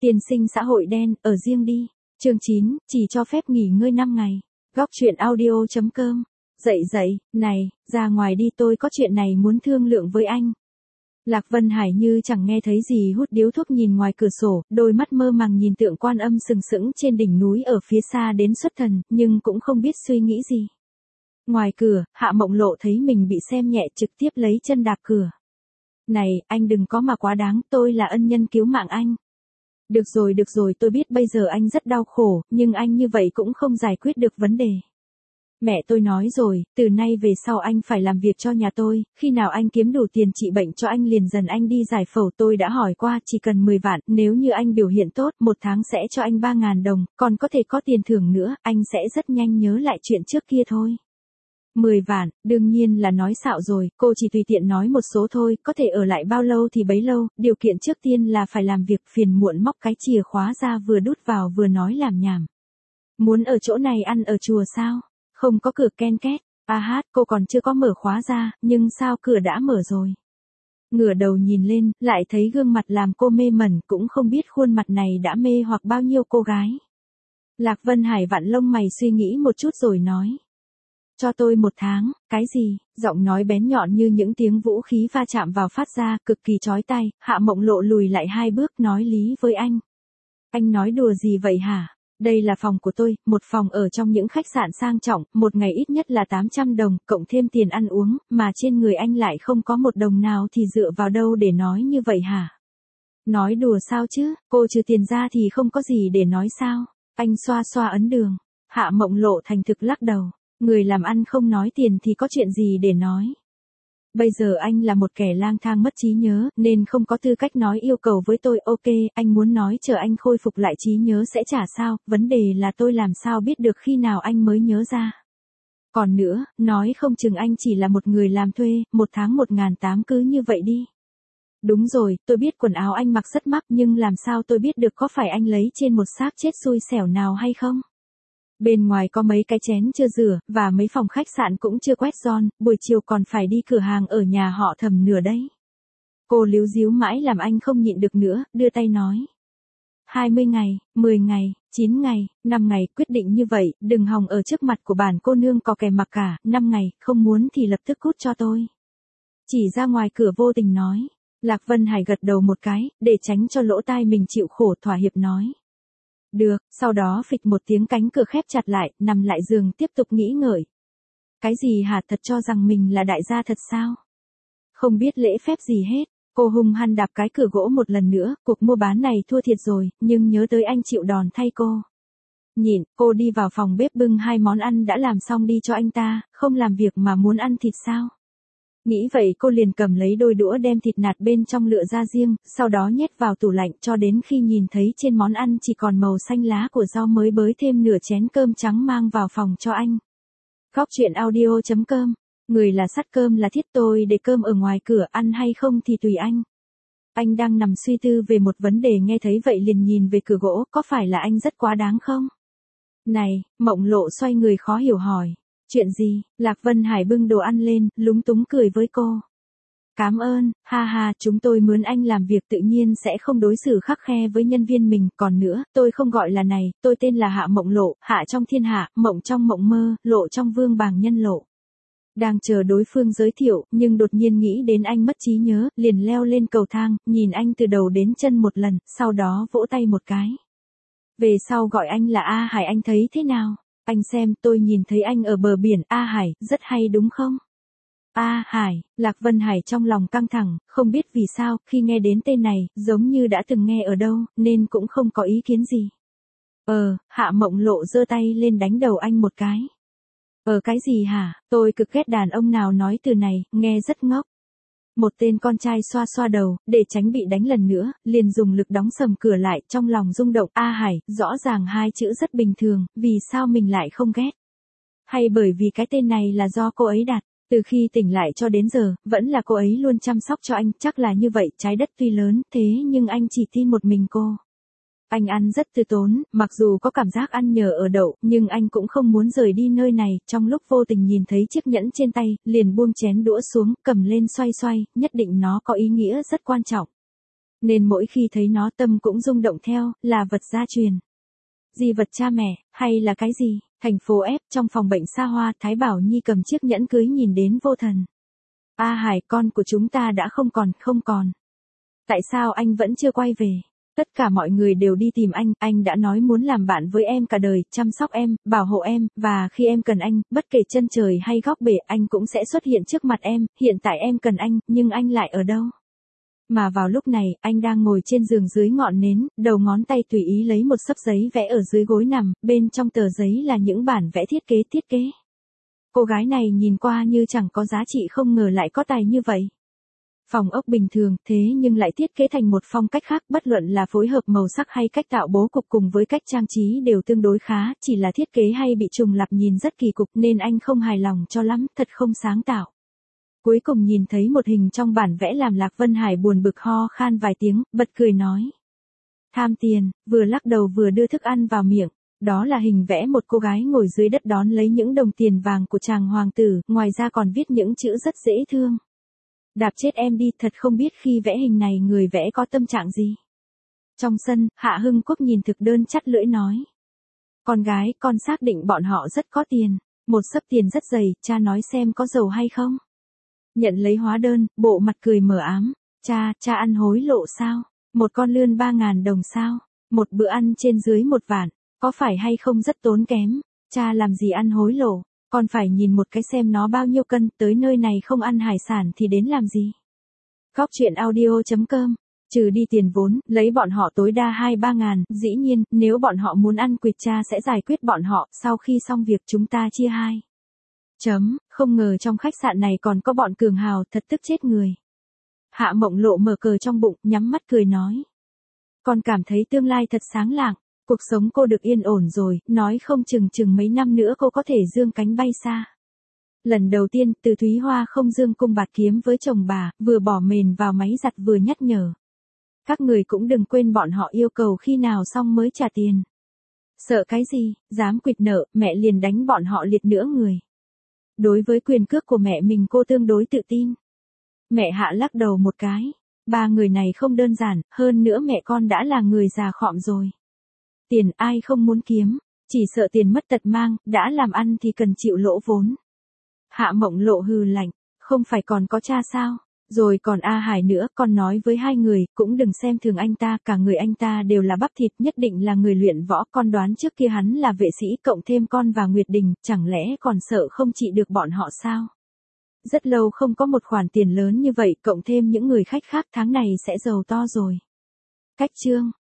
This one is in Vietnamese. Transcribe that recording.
Tiên sinh xã hội đen, ở riêng đi. Chương 9, chỉ cho phép nghỉ ngơi 5 ngày. Góc chuyện audio.com. Dậy, này, ra ngoài đi, tôi có chuyện này muốn thương lượng với anh. Lạc Vân Hải như chẳng nghe thấy gì, hút điếu thuốc nhìn ngoài cửa sổ, đôi mắt mơ màng nhìn tượng Quan Âm sừng sững trên đỉnh núi ở phía xa đến xuất thần, nhưng cũng không biết suy nghĩ gì. Ngoài cửa, Hạ Mộng Lộ thấy mình bị xem nhẹ, trực tiếp lấy chân đạp cửa. Này, anh đừng có mà quá đáng, tôi là ân nhân cứu mạng anh. Được rồi, tôi biết bây giờ anh rất đau khổ, nhưng anh như vậy cũng không giải quyết được vấn đề. Mẹ tôi nói rồi, từ nay về sau anh phải làm việc cho nhà tôi, khi nào anh kiếm đủ tiền trị bệnh cho anh liền dần anh đi giải phẫu. Tôi đã hỏi qua, chỉ cần 10 vạn, nếu như anh biểu hiện tốt, một tháng sẽ cho anh 3.000 đồng, còn có thể có tiền thưởng nữa, anh sẽ rất nhanh nhớ lại chuyện trước kia thôi. 10 vạn, đương nhiên là nói xạo rồi, cô chỉ tùy tiện nói một số thôi, có thể ở lại bao lâu thì bấy lâu, điều kiện trước tiên là phải làm việc. Phiền muộn móc cái chìa khóa ra vừa đút vào vừa nói làm nhảm. Muốn ở chỗ này ăn ở chùa sao? Không có cửa, ken két. Cô còn chưa có mở khóa ra, nhưng sao cửa đã mở rồi? Ngửa đầu nhìn lên, lại thấy gương mặt làm cô mê mẩn, cũng không biết khuôn mặt này đã mê hoặc bao nhiêu cô gái. Lạc Vân Hải vặn lông mày suy nghĩ một chút rồi nói. Cho tôi 1 tháng, cái gì? Giọng nói bén nhọn như những tiếng vũ khí va chạm vào phát ra, cực kỳ chói tai. Hạ Mộng Lộ lùi lại 2 bước nói lý với anh. Anh nói đùa gì vậy hả? Đây là phòng của tôi, một phòng ở trong những khách sạn sang trọng, một ngày ít nhất là 800 đồng, cộng thêm tiền ăn uống, mà trên người anh lại không có 1 đồng nào thì dựa vào đâu để nói như vậy hả? Nói đùa sao chứ, cô trừ tiền ra thì không có gì để nói sao? Anh xoa xoa ấn đường. Hạ Mộng Lộ thành thực lắc đầu. Người làm ăn không nói tiền thì có chuyện gì để nói. Bây giờ anh là một kẻ lang thang mất trí nhớ, nên không có tư cách nói yêu cầu với tôi. Ok, anh muốn nói chờ anh khôi phục lại trí nhớ sẽ trả sao, vấn đề là tôi làm sao biết được khi nào anh mới nhớ ra. Còn nữa, nói không chừng anh chỉ là một người làm thuê, 1 tháng 1.800 cứ như vậy đi. Đúng rồi, tôi biết quần áo anh mặc rất mắc, nhưng làm sao tôi biết được có phải anh lấy trên một xác chết xui xẻo nào hay không? Bên ngoài có mấy cái chén chưa rửa, và mấy phòng khách sạn cũng chưa quét giòn, buổi chiều còn phải đi cửa hàng ở nhà họ Thẩm nửa đấy. Cô líu díu mãi làm anh không nhịn được nữa, đưa tay nói. 20 ngày, 10 ngày, 9 ngày, 5 ngày, quyết định như vậy, đừng hòng ở trước mặt của bản cô nương có kè mặc cả. 5 ngày, không muốn thì lập tức cút cho tôi. Chỉ ra ngoài cửa vô tình nói. Lạc Vân Hải gật đầu một cái, để tránh cho lỗ tai mình chịu khổ, thỏa hiệp nói. Được, sau đó phịch một tiếng cánh cửa khép chặt lại, nằm lại giường tiếp tục nghĩ ngợi. Cái gì hả, thật cho rằng mình là đại gia thật sao? Không biết lễ phép gì hết, cô hung hăng đạp cái cửa gỗ một lần nữa, cuộc mua bán này thua thiệt rồi, nhưng nhớ tới anh chịu đòn thay cô. Nhịn, cô đi vào phòng bếp bưng 2 món ăn đã làm xong đi cho anh ta, không làm việc mà muốn ăn thịt sao? Nghĩ vậy cô liền cầm lấy đôi đũa đem thịt nạc bên trong lựa ra riêng, sau đó nhét vào tủ lạnh cho đến khi nhìn thấy trên món ăn chỉ còn màu xanh lá của rau mới bới thêm nửa chén cơm trắng mang vào phòng cho anh. Góc chuyện audio.com. Người là sắt cơm là thiết, tôi để cơm ở ngoài cửa, ăn hay không thì tùy anh. Anh đang nằm suy tư về một vấn đề, nghe thấy vậy liền nhìn về cửa gỗ, có phải là anh rất quá đáng không? Này, Mộng Lộ xoay người khó hiểu hỏi. Chuyện gì? Lạc Vân Hải bưng đồ ăn lên, lúng túng cười với cô. Cảm ơn, ha, chúng tôi mướn anh làm việc tự nhiên sẽ không đối xử khắt khe với nhân viên mình, còn nữa, tôi không gọi là này, tôi tên là Hạ Mộng Lộ, Hạ trong thiên hạ, mộng trong mộng mơ, lộ trong vương bàng nhân lộ. Đang chờ đối phương giới thiệu, nhưng đột nhiên nghĩ đến anh mất trí nhớ, liền leo lên cầu thang, nhìn anh từ đầu đến chân một lần, sau đó vỗ tay một cái. Về sau gọi anh là A Hải, anh thấy thế nào? Anh xem, tôi nhìn thấy anh ở bờ biển, A Hải, rất hay đúng không? A Hải, Lạc Vân Hải trong lòng căng thẳng, không biết vì sao, khi nghe đến tên này, giống như đã từng nghe ở đâu, nên cũng không có ý kiến gì. Hạ Mộng Lộ giơ tay lên đánh đầu anh một cái. Cái gì hả, tôi cực ghét đàn ông nào nói từ này, nghe rất ngốc. Một tên con trai xoa xoa đầu, để tránh bị đánh lần nữa, liền dùng lực đóng sầm cửa lại, trong lòng rung động. A Hải, rõ ràng 2 chữ rất bình thường, vì sao mình lại không ghét? Hay bởi vì cái tên này là do cô ấy đặt, từ khi tỉnh lại cho đến giờ, vẫn là cô ấy luôn chăm sóc cho anh, chắc là như vậy. Trái đất tuy lớn, thế nhưng anh chỉ tin một mình cô. Anh ăn rất từ tốn, mặc dù có cảm giác ăn nhờ ở đậu, nhưng anh cũng không muốn rời đi nơi này. Trong lúc vô tình nhìn thấy chiếc nhẫn trên tay, liền buông chén đũa xuống, cầm lên xoay xoay, nhất định nó có ý nghĩa rất quan trọng. Nên mỗi khi thấy nó tâm cũng rung động theo, là vật gia truyền. Di vật cha mẹ, hay là cái gì? Thành phố F, trong phòng bệnh xa hoa, Thái Bảo Nhi cầm chiếc nhẫn cưới nhìn đến vô thần. A Hải, con của chúng ta đã không còn. Tại sao anh vẫn chưa quay về? Tất cả mọi người đều đi tìm anh đã nói muốn làm bạn với em cả đời, chăm sóc em, bảo hộ em, và khi em cần anh, bất kể chân trời hay góc bể, anh cũng sẽ xuất hiện trước mặt em, hiện tại em cần anh, nhưng anh lại ở đâu? Mà vào lúc này, anh đang ngồi trên giường dưới ngọn nến, đầu ngón tay tùy ý lấy một xấp giấy vẽ ở dưới gối nằm, bên trong tờ giấy là những bản vẽ thiết kế. Cô gái này nhìn qua như chẳng có giá trị, không ngờ lại có tài như vậy. Phòng ốc bình thường, thế nhưng lại thiết kế thành một phong cách khác, bất luận là phối hợp màu sắc hay cách tạo bố cục cùng với cách trang trí đều tương đối khá, chỉ là thiết kế hay bị trùng lặp nhìn rất kỳ cục nên anh không hài lòng cho lắm, thật không sáng tạo. Cuối cùng nhìn thấy một hình trong bản vẽ làm Lạc Vân Hải buồn bực ho khan vài tiếng, bật cười nói. Tham tiền, vừa lắc đầu vừa đưa thức ăn vào miệng. Đó là hình vẽ một cô gái ngồi dưới đất đón lấy những đồng tiền vàng của chàng hoàng tử, ngoài ra còn viết những chữ rất dễ thương. Đạp chết em đi, thật không biết khi vẽ hình này người vẽ có tâm trạng gì. Trong sân, Hạ Hưng Quốc nhìn thực đơn chắt lưỡi nói. Con gái, con xác định bọn họ rất có tiền. Một xấp tiền rất dày, cha nói xem có giàu hay không. Nhận lấy hóa đơn, bộ mặt cười mờ ám. Cha ăn hối lộ sao? Một con lươn 3.000 đồng sao? Một bữa ăn trên dưới 1 vạn. Có phải hay không rất tốn kém? Cha làm gì ăn hối lộ? Con phải nhìn một cái xem nó bao nhiêu cân, tới nơi này không ăn hải sản thì đến làm gì? Góc chuyện audio.com. Trừ đi tiền vốn, lấy bọn họ tối đa 2-3 ngàn, dĩ nhiên, nếu bọn họ muốn ăn quỵt cha sẽ giải quyết bọn họ, sau khi xong việc chúng ta chia 2. Không ngờ trong khách sạn này còn có bọn cường hào, thật tức chết người. Hạ Mộng Lộ mở cờ trong bụng, nhắm mắt cười nói. Con cảm thấy tương lai thật sáng lạng, cuộc sống cô được yên ổn rồi, nói không chừng mấy năm nữa cô có thể dương cánh bay xa. Lần đầu tiên, Từ Thúy Hoa không dương cung bạt kiếm với chồng bà, vừa bỏ mền vào máy giặt vừa nhắc nhở. Các người cũng đừng quên bọn họ yêu cầu khi nào xong mới trả tiền. Sợ cái gì, dám quỵt nợ, mẹ liền đánh bọn họ liệt nửa người. Đối với quyền cước của mẹ mình cô tương đối tự tin. Mẹ Hạ lắc đầu một cái. 3 người này không đơn giản, hơn nữa mẹ con đã là người già khọm rồi. Tiền ai không muốn kiếm, chỉ sợ tiền mất tật mang, đã làm ăn thì cần chịu lỗ vốn. Hạ Mộng Lộ hừ lạnh, không phải còn có cha sao? Rồi còn A Hải nữa, con nói với 2 người, cũng đừng xem thường anh ta, cả người anh ta đều là bắp thịt, nhất định là người luyện võ, con đoán trước kia hắn là vệ sĩ, cộng thêm con và Nguyệt Đình, chẳng lẽ còn sợ không trị được bọn họ sao? Rất lâu không có một khoản tiền lớn như vậy, cộng thêm những người khách khác tháng này sẽ giàu to rồi. Cách chương